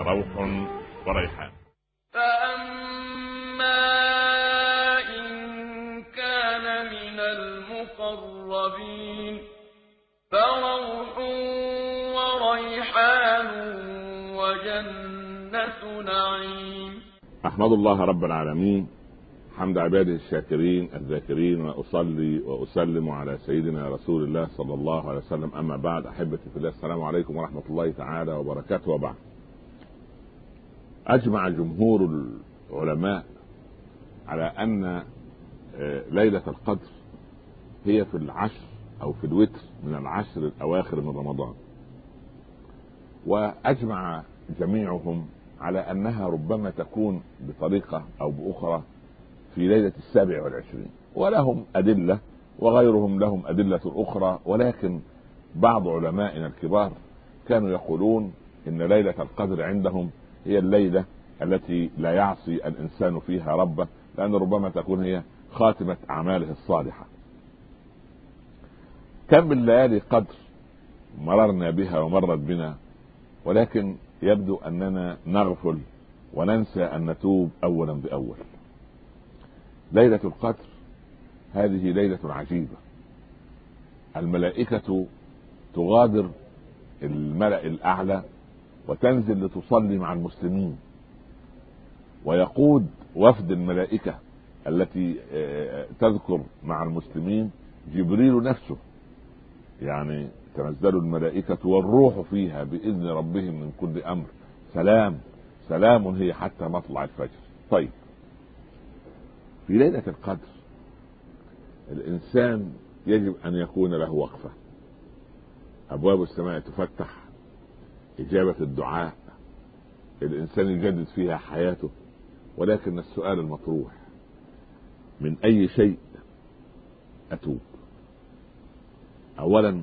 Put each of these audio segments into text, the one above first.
روح وريحان. فأما إن كان من المقربين فروح وريحان وجنة نعيم. أحمد الله رب العالمين حمد عباده الشاكرين الذاكرين، وأصلي وأسلم على سيدنا رسول الله صلى الله عليه وسلم. أما بعد، أحبتي في الله، السلام عليكم ورحمة الله تعالى وبركاته. وبعد، أجمع جمهور العلماء على أن ليلة القدر هي في العشر أو في الوتر من العشر الأواخر من رمضان، وأجمع جميعهم على أنها ربما تكون بطريقة أو بأخرى في ليلة 27، ولهم أدلة وغيرهم لهم أدلة أخرى، ولكن بعض علمائنا الكبار كانوا يقولون إن ليلة القدر عندهم هي الليلة التي لا يعصي الإنسان فيها ربه، لأن ربما تكون هي خاتمة أعماله الصالحة. كم من ليالي قدر مررنا بها ومرت بنا، ولكن يبدو أننا نغفل وننسى أن نتوب أولا بأول. ليلة القدر هذه ليلة عجيبة، الملائكة تغادر الملأ الأعلى وتنزل لتصلي مع المسلمين، ويقود وفد الملائكة التي تذكر مع المسلمين جبريل نفسه، يعني تنزل الملائكة والروح فيها بإذن ربهم من كل أمر، سلام سلام هي حتى مطلع الفجر. طيب، في ليلة القدر الإنسان يجب أن يكون له وقفة، أبواب السماء تفتح، إجابة الدعاء، الإنسان يجدد فيها حياته. ولكن السؤال المطروح: من أي شيء أتوب؟ أولا،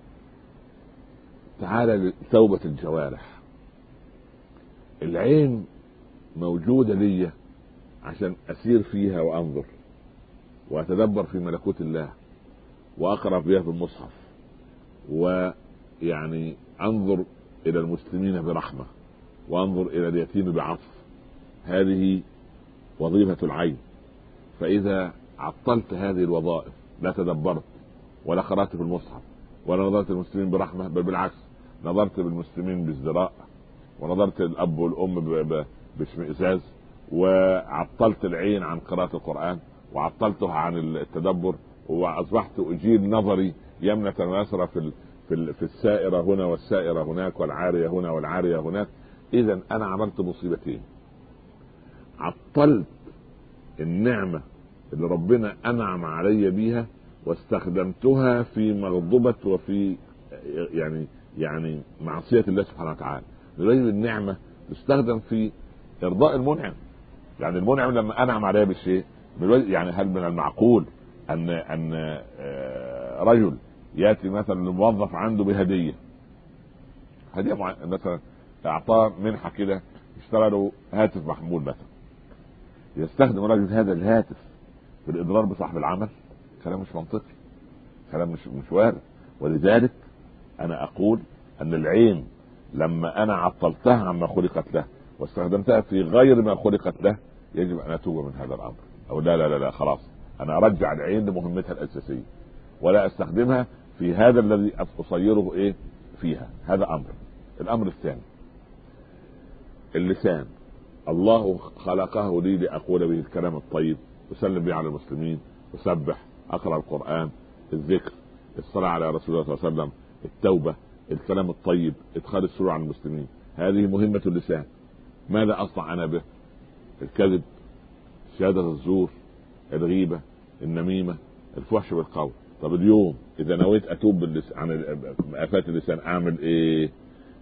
تعالى لتوبة الجوارح. العين موجودة لي عشان أسير فيها وأنظر وأتدبر في ملكوت الله، وأقرأ بها في المصحف، ويعني أنظر إلى المسلمين برحمة، وأنظر إلى اليتيم بعطف. هذه وظيفة العين. فإذا عطلت هذه الوظائف، لا تدبرت ولا قرأت في المصحف ولا نظرت المسلمين برحمة، بل بالعكس نظرت بالمسلمين بازدراء، ونظرت الأب والأم باشمئزاز، وعطلت العين عن قراءة القرآن، وعطلتها عن التدبر، وأصبحت أجيل نظري يمنة ويسرى في السائرة هنا والسائرة هناك، والعارية هنا والعارية هناك. إذن أنا عملت مصيبتين: عطلت النعمة اللي ربنا أنعم علي بيها واستخدمتها في مغضبة وفي يعني معصية الله سبحانه وتعالى. لأن النعمة تستخدم في إرضاء المنعم. يعني المنعم لما أنعم عليها بالشيء، يعني هل من المعقول أن رجل يأتي مثلا لموظف عنده بهدية مثلا، أعطاه منحة كده، اشترى له هاتف محمول مثلا، يستخدم رجل هذا الهاتف في الإضرار بصاحب العمل؟ كلام مش منطقي، كلام مش وارد. ولذلك أنا أقول أن العين لما أنا عطلتها عما خلقت له واستخدمتها في غير ما خلقت له، يجب أن أتوب من هذا الأمر. أو لا لا لا, لا خلاص، أنا أرجع العين لمهمتها الأساسية، ولا أستخدمها في هذا الذي أصيره فيها. هذا أمر. الأمر الثاني: اللسان. الله خلقه لي لأقول به الكلام الطيب، أسلم به على المسلمين، أسبح، أقرأ القرآن، الذكر، الصلاة على رسول الله صلى الله عليه وسلم، التوبة، الكلام الطيب، إدخال السرور على المسلمين. هذه مهمة اللسان. ماذا أصنع أنا به؟ الكذب، شهادة الزور، الغيبة، النميمة، الفحش بالقول. طب اليوم إذا نويت أتوب عن آفات اللسان، أعمل إيه؟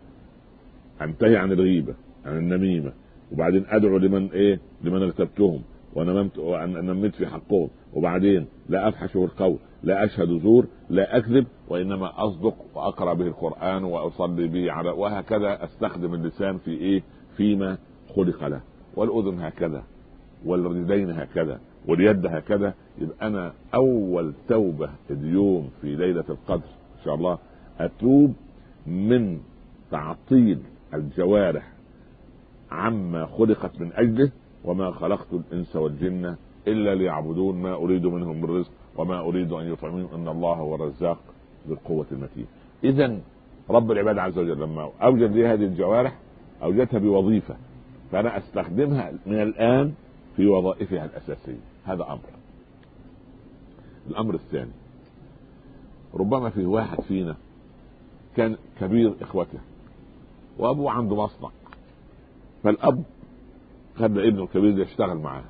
أنتهي عن الغيبة، عن النميمة، وبعدين أدعو لمن اغتبتهم ونميت في حقهم، وبعدين لا أفحش بالقول، لا أشهد زور، لا أكذب، وإنما أصدق وأقرأ به القرآن وأصلي به على، وهكذا أستخدم اللسان في فيما خلق له، والأذن هكذا، والرجلين هكذا، واليد هكذا. يبقى أنا أول توبة اليوم في ليلة القدر إن شاء الله أتوب من تعطيل الجوارح عما خلقت من أجله وما خلقت الإنس والجن إلا ليعبدون ما أريد منهم من رزق وما أريد أن يطعمون إن الله هو الرزاق ذو القوة المتين. إذن رب العباد عز وجل لما أوجد لي هذه الجوارح أوجدتها بوظيفة، فأنا أستخدمها من الآن في وظائفها الأساسية. هذا أمر. الأمر الثاني، ربما في واحد فينا كان كبير إخوته وأبوه عنده مصنع، فالأب خد ابنه الكبير يشتغل معاه،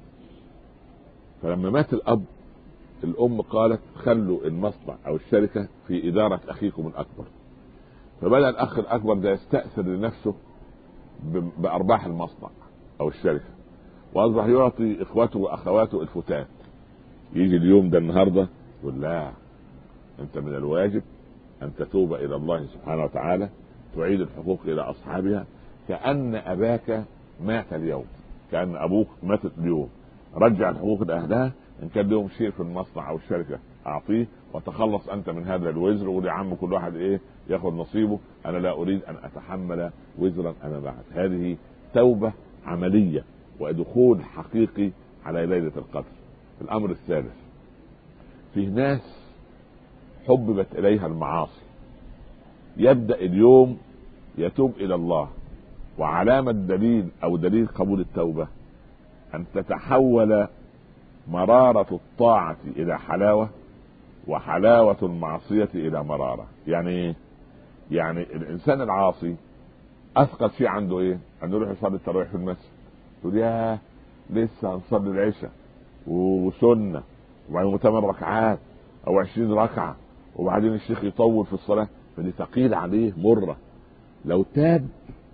فلما مات الأب الأم قالت خلوا المصنع أو الشركة في إدارة أخيكم الأكبر، فبدأ الأخ الأكبر ده يستأثر لنفسه بأرباح المصنع أو الشركة، وأصبح يعطي إخوته وأخواته الفتات. يجي اليوم ده النهاردة يقول لا، أنت من الواجب أن تتوب إلى الله سبحانه وتعالى، تعيد الحقوق إلى أصحابها، كأن أباك مات اليوم، كأن أبوك مات اليوم، رجع الحقوق لأهلها، إن كان لهم شيء في المصنع أو الشركة أعطيه، وتخلص أنت من هذا الوزر، وقول يا عم كل واحد ياخذ نصيبه، أنا لا أريد أن أتحمل وزرا أنا بعد. هذه توبة عملية ودخول حقيقي على ليلة القدر. الأمر الثالث، في ناس حببت إليها المعاصي، يبدأ اليوم يتوب إلى الله، وعلامة دليل أو دليل قبول التوبة أن تتحول مرارة الطاعة إلى حلاوة، وحلاوة المعصية إلى مرارة. يعني الإنسان العاصي أثقل شيء عنده أنه يروح يصلي التراويح في المسجد، يقول يا لسه هنصلي العشاء وسنة وبعدين 8 ركعات أو 20 ركعة، وبعدين الشيخ يطول في الصلاة، فدي ثقيل عليه مرة. لو تاب،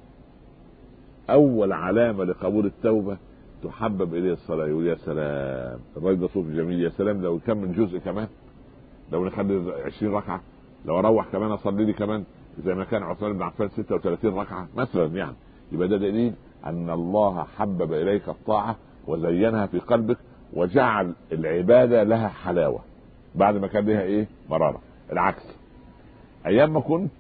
أول علامة لقبول التوبة تحبب إليه الصلاة، يقول يا سلام الراجل ده صوت جميل، يا سلام لو يكمل جزء كمان، لو نخلي 20 ركعة، لو أروح كمان أصلي لي كمان زي ما كان عثمان بن عفان 36 ركعة مثلا. يبقى ده دليل أن الله حبب إليك الطاعة وزينها في قلبك وجعل العبادة لها حلاوة بعد ما كان لها مرارة. العكس، أيام ما كنت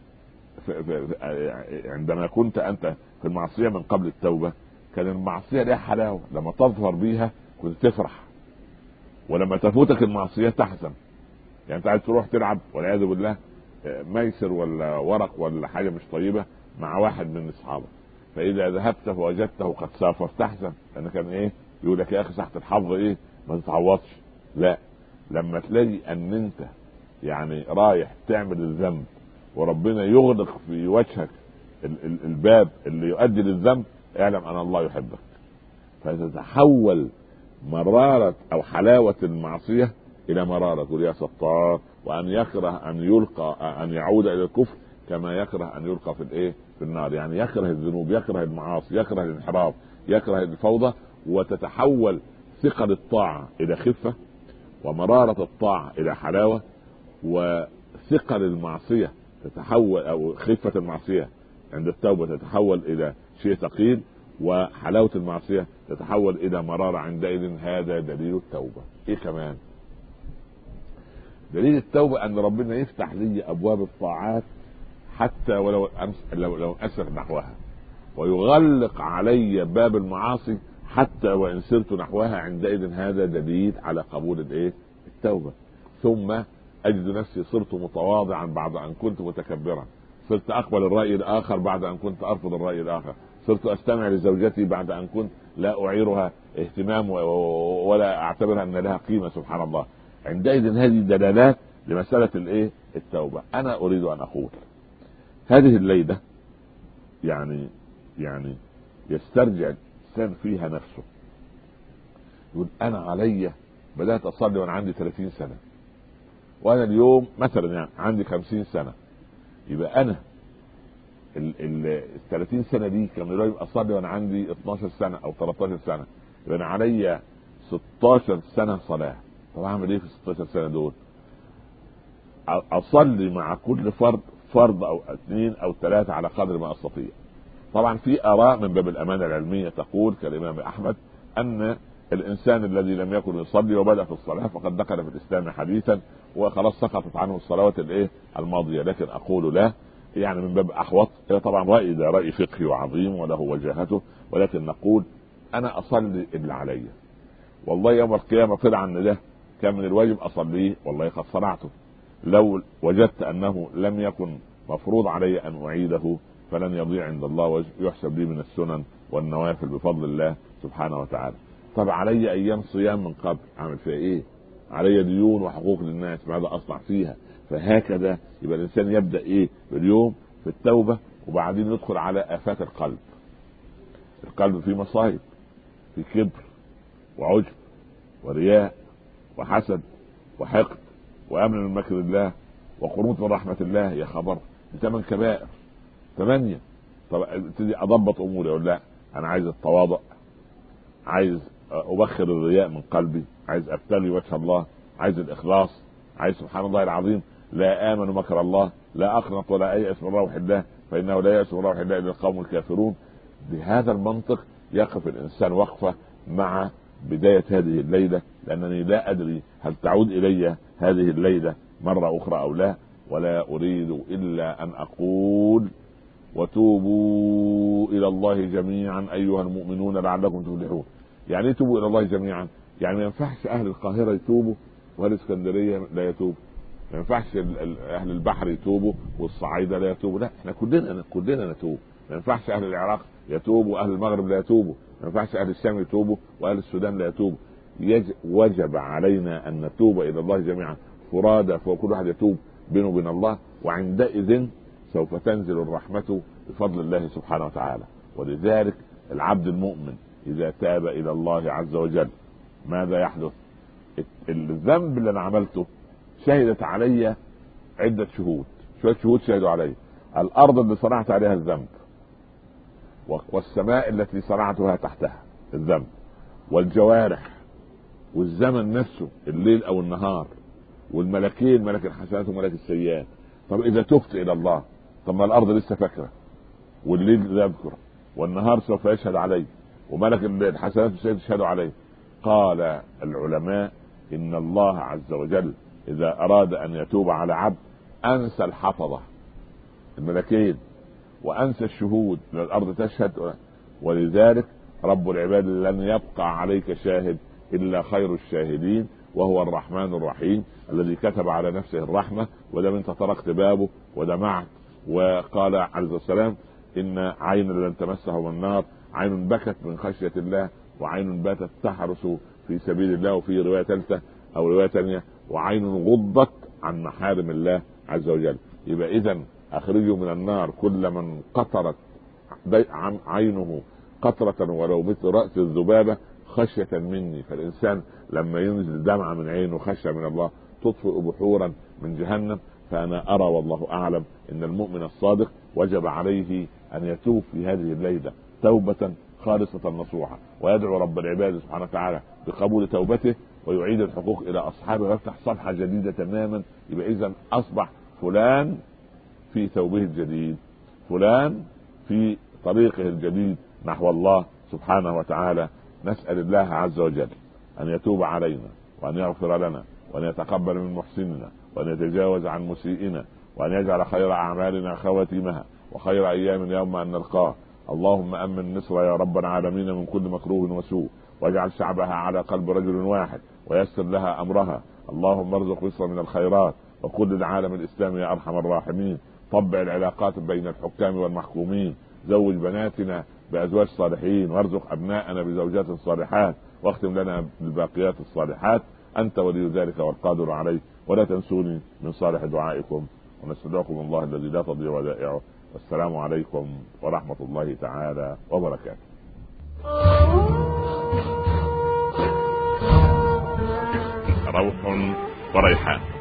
عندما كنت أنت في المعصية من قبل التوبة، كان المعصية لها حلاوة، لما تظهر بيها كنت تفرح، ولما تفوتك المعصية تحزن. يعني انت عايز تروح تلعب والعياذ بالله ميسر ولا ورق ولا حاجة مش طيبة مع واحد من اصحابك، فإذا ذهبت فوجدته قد سافر تحزن، لأن كان يقول لك يا أخي ساعة الحظ ما تتعوضش. لا، لما تلاقي أن انت رايح تعمل الذنب وربنا يغلق في وجهك الباب اللي يؤدي للذنب، اعلم أن الله يحبك، فتتحول مرارة أو حلاوة المعصية إلى مرارة. تقول يا ستار، وأن يكره أن يلقى أن يعود إلى الكفر كما يكره أن يلقى في النار. يعني يكره الذنوب، يكره المعاصي، يكره الانحراف، يكره الفوضى، وتتحول ثقل الطاعة إلى خفة، ومرارة الطاعة إلى حلاوة، وثقل المعصية تتحول أو خفة المعصية عند التوبة تتحول إلى شيء ثقيل، وحلاوة المعصية تتحول إلى مرارة. عندئذ هذا دليل التوبة. كمان دليل التوبة أن ربنا يفتح لي أبواب الطاعات حتى ولو لو أسر نحوها، ويغلق علي باب المعاصي حتى وإن سرت نحوها. عندئذ هذا دليل على قبول التوبة. ثم أجد نفسي صرت متواضعا بعد أن كنت متكبرا، صرت أقبل الرأي الآخر بعد أن كنت أرفض الرأي الآخر، صرت أستمع لزوجتي بعد أن كنت لا أعيرها اهتمام ولا أعتبرها أن لها قيمة. سبحان الله. عندئذ هذه دلالات لمسألة التوبة. أنا أريد أن أقول هذه الليلة يعني يسترجع الإنسان فيها نفسه، يقول أنا علي بدأت أصلي وأنا عندي 30 سنة، وأنا اليوم مثلا عندي 50 سنة، يبقى أنا ال 30 سنة دي كان يقول أصلي وأنا عندي 12 سنة أو 13 سنة، يبقى أنا علي 16 سنة صلاة. طب أعمل إيه في 16 سنة دول؟ أصلي مع كل فرض أو 2 أو 3 على قدر ما أستطيع. طبعا في آراء من باب الأمانة العلمية تقول كالإمام أحمد أن الإنسان الذي لم يكن يصلي وبدأ في الصلاة فقد دخل في الإسلام حديثا وخلاص سقطت عنه الصلوات الماضية. لكن أقول لا، يعني من باب احوط. طبعا رايي ده راي فقهي وعظيم وله وجاهته، ولكن نقول انا اصلي اللي عليا، والله يوم القيامه طلع ان ده كان من الواجب اصليه، والله قد صنعته. لو وجدت انه لم يكن مفروض علي ان اعيده فلن يضيع عند الله ويحسب لي من السنن والنوافل بفضل الله سبحانه وتعالى. طب علي ايام صيام من قبل، اعمل فيها ايه؟ علي ديون وحقوق للناس، ماذا اصنع فيها؟ فهكذا يبقى الانسان يبدا ايه باليوم في التوبه، وبعدين يدخل على افات القلب. القلب فيه مصايب، في كبر وعجب ورياء وحسد وحقد وامن من مكر الله وقنوط من رحمه الله. يا خبر، 8 كبائر، 8. طب ابتدي اضبط اموري، اقول لا انا عايز التواضع، عايز ابخر الرياء من قلبي، عايز ابتغي وجه الله، عايز الاخلاص، عايز سبحان الله العظيم لا امن مكر الله، لا اقنط ولا ايأس من روح الله، فانه لا يأس من روح الله الا القوم الكافرون. بهذا المنطق يقف الانسان وقفه مع بدايه هذه الليله، لانني لا ادري هل تعود الي هذه الليله مره اخرى او لا، ولا اريد الا ان اقول وتوبوا الى الله جميعا ايها المؤمنون لعلكم تفلحون. يعني ايه توبوا الى الله جميعا؟ يعني ما ينفعش اهل القاهره يتوبوا واهل اسكندريه لا يتوبوا، ما ينفعش اهل البحر يتوبوا والصعايده لا يتوبوا، لا احنا كلنا نتوب. ما ينفعش اهل العراق يتوبوا واهل المغرب لا يتوبوا، ما ينفعش اهل الشام يتوبوا واهل السودان لا يتوبوا. وجب علينا ان نتوب الى الله جميعا فرادى، فكل واحد يتوب بينه وبين الله، وعندئذ سوف تنزل الرحمة بفضل الله سبحانه وتعالى. ولذلك العبد المؤمن إذا تاب إلى الله عز وجل ماذا يحدث؟ الذنب اللي أنا عملته شهدت علي عدة شهود، شوية شهود شهدوا علي. الأرض اللي صنعت عليها الذنب، والسماء التي صنعتها تحتها الذنب، والجوارح، والزمن نفسه الليل أو النهار، والملكين ملك الحسنات وملك السيئات. طب إذا تبت إلى الله، طب ما الارض لسه فاكره، والليل يذكر، والنهار سوف يشهد عليه، وملك الحسنات سيشهد عليه. قال العلماء ان الله عز وجل اذا اراد ان يتوب على عبد انسى الحفظه الملكين وانسى الشهود، الارض تشهد. ولذلك رب العباد لن يبقى عليك شاهد الا خير الشاهدين، وهو الرحمن الرحيم الذي كتب على نفسه الرحمه، ودام انت طرقت بابه ودمعت. وقال عليه السلام ان عين لن تمسه من النار، عين بكت من خشيه الله، وعين باتت تحرس في سبيل الله، وفي روايه ثالثه او روايه ثانيه وعين غضت عن محارم الله عز وجل. يبقى اذا اخرجوا من النار كل من قطرت عينه قطره ولو مثل راس الذبابه خشيه مني. فالانسان لما ينزل دمعه من عينه خشيه من الله تطفئ بحورا من جهنم. فأنا أرى والله أعلم أن المؤمن الصادق وجب عليه أن يتوب في هذه الليلة توبة خالصة نصوحة، ويدعو رب العباد سبحانه وتعالى بقبول توبته ويعيد الحقوق إلى أصحابه ويفتح صفحة جديدة تماما. يبقى إذن أصبح فلان في ثوبه الجديد، فلان في طريقه الجديد نحو الله سبحانه وتعالى. نسأل الله عز وجل أن يتوب علينا وأن يغفر لنا وأن يتقبل من محسننا وأن يتجاوز عن مسيئنا وأن يجعل خير أعمالنا خواتيمها وخير أيام يوم أن نلقاه. اللهم أمن مصر يا رب العالمين من كل مكروه وسوء، واجعل شعبها على قلب رجل واحد ويسر لها أمرها. اللهم ارزق مصر من الخيرات وكل العالم الإسلامي يا أرحم الراحمين. طبع العلاقات بين الحكام والمحكومين، زوج بناتنا بأزواج صالحين، وارزق أبناءنا بزوجات صالحات، واختم لنا بالباقيات الصالحات. أنت ولي ذلك والقادر عليه. ولا تنسوني من صالح دعائكم، ونستودعكم الله الذي لا تضيع ودائعه. والسلام عليكم ورحمة الله تعالى وبركاته. روح وريحان.